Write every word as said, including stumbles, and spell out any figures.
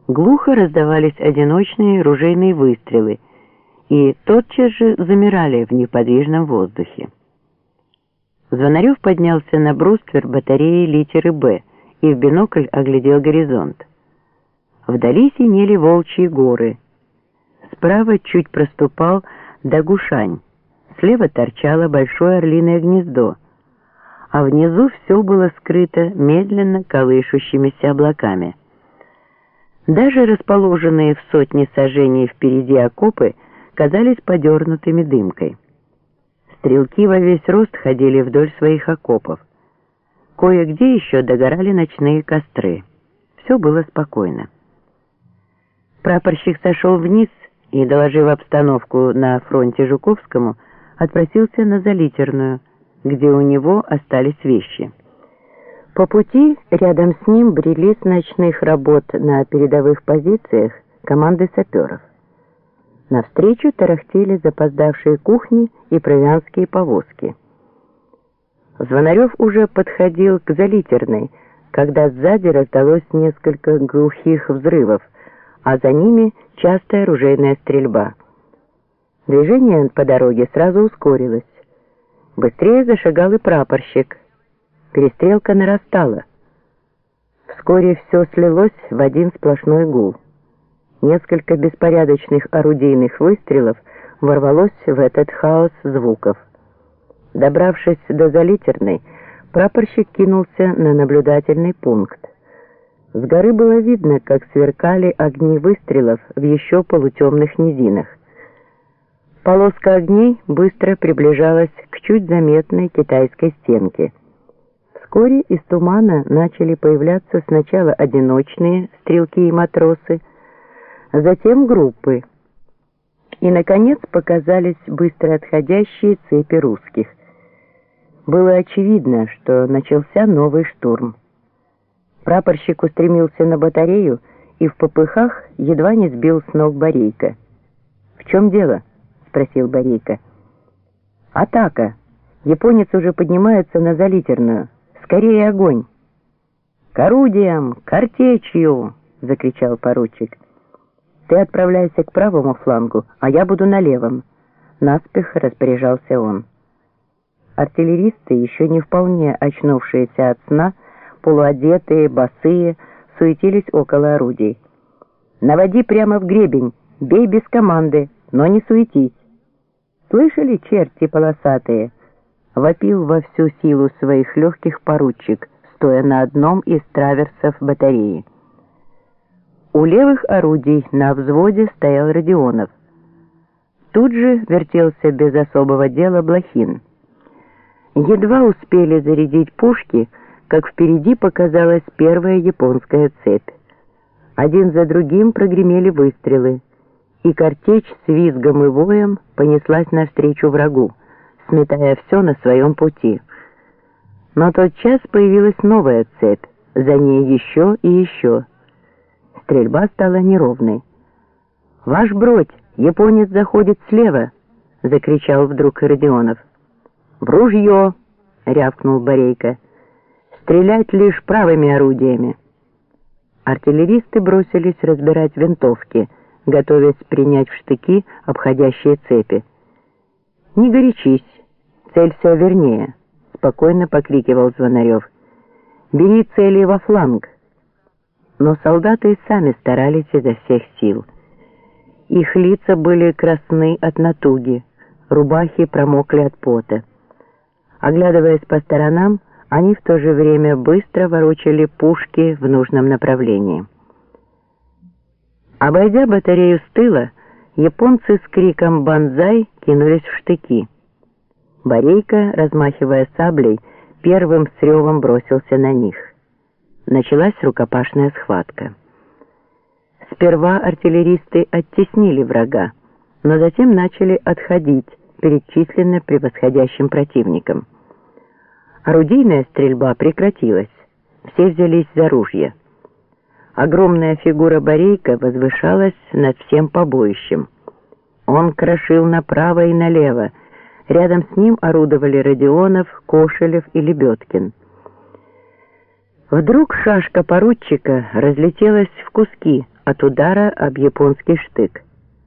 Глухо раздавались одиночные ружейные выстрелы и тотчас же замирали в неподвижном воздухе. Звонарев поднялся на бруствер батареи литеры «Б» и в бинокль оглядел горизонт. Вдали синели Волчьи горы. Справа чуть проступал Дагушань, слева торчало большое орлиное гнездо, а внизу все было скрыто медленно колышущимися облаками. Даже расположенные в сотне сажений впереди окопы казались подернутыми дымкой. Стрелки во весь рост ходили вдоль своих окопов. Кое-где еще догорали ночные костры. Все было спокойно. Прапорщик сошел вниз и, доложив обстановку на фронте Жуковскому, отпросился на Залитерную, где у него остались вещи. По пути рядом с ним брели с ночных работ на передовых позициях команды саперов. Навстречу тарахтели запоздавшие кухни и провианские повозки. Звонарев уже подходил к Залитерной, когда сзади раздалось несколько глухих взрывов, а за ними частая ружейная стрельба. Движение по дороге сразу ускорилось. Быстрее зашагал и прапорщик. Перестрелка нарастала. Вскоре все слилось в один сплошной гул. Несколько беспорядочных орудийных выстрелов ворвалось в этот хаос звуков. Добравшись до Залитерной, прапорщик кинулся на наблюдательный пункт. С горы было видно, как сверкали огни выстрелов в еще полутемных низинах. Полоска огней быстро приближалась к чуть заметной китайской стенке. Вскоре из тумана начали появляться сначала одиночные стрелки и матросы, затем группы. И, наконец, показались быстро отходящие цепи русских. Было очевидно, что начался новый штурм. Прапорщик устремился на батарею и в попыхах едва не сбил с ног Борейка. «В чем дело?» — спросил Борейка. «Атака! Японец уже поднимается на Залитерную. Скорее огонь!» «К орудиям! К артечью!» — закричал поручик. «Ты отправляйся к правому флангу, а я буду на левом», — наспех распоряжался он. Артиллеристы, еще не вполне очнувшиеся от сна, полуодетые, босые, суетились около орудий. «Наводи прямо в гребень, бей без команды, но не суетись». «Слышали, черти полосатые?» — вопил во всю силу своих легких поручик, стоя на одном из траверсов батареи. У левых орудий на взводе стоял Родионов. Тут же вертелся без особого дела Блохин. Едва успели зарядить пушки, как впереди показалась первая японская цепь. Один за другим прогремели выстрелы, и картечь с визгом и воем понеслась навстречу врагу, сметая все на своем пути. Но тотчас появилась новая цепь, за ней еще и еще. Стрельба стала неровной. «Ваш бродь, японец заходит слева!» — закричал вдруг Родионов. «В ружье!» — рявкнул Борейка. «Стрелять лишь правыми орудиями!» Артиллеристы бросились разбирать винтовки, готовясь принять в штыки обходящие цепи. «Не горячись, целься вернее!» — спокойно покрикивал Звонарев. «Бери цели во фланг!» Но солдаты и сами старались изо всех сил. Их лица были красны от натуги, рубахи промокли от пота. Оглядываясь по сторонам, они в то же время быстро ворочали пушки в нужном направлении. Обойдя батарею с тыла, японцы с криком «Бонзай!» кинулись в штыки. Борейка, размахивая саблей, первым с ревом бросился на них. Началась рукопашная схватка. Сперва артиллеристы оттеснили врага, но затем начали отходить перед численно превосходящим противником. Орудийная стрельба прекратилась, все взялись за ружья. Огромная фигура Борейка возвышалась над всем побоищем. Он крошил направо и налево, рядом с ним орудовали Родионов, Кошелев и Лебедкин. Вдруг шашка поручика разлетелась в куски от удара об японский штык.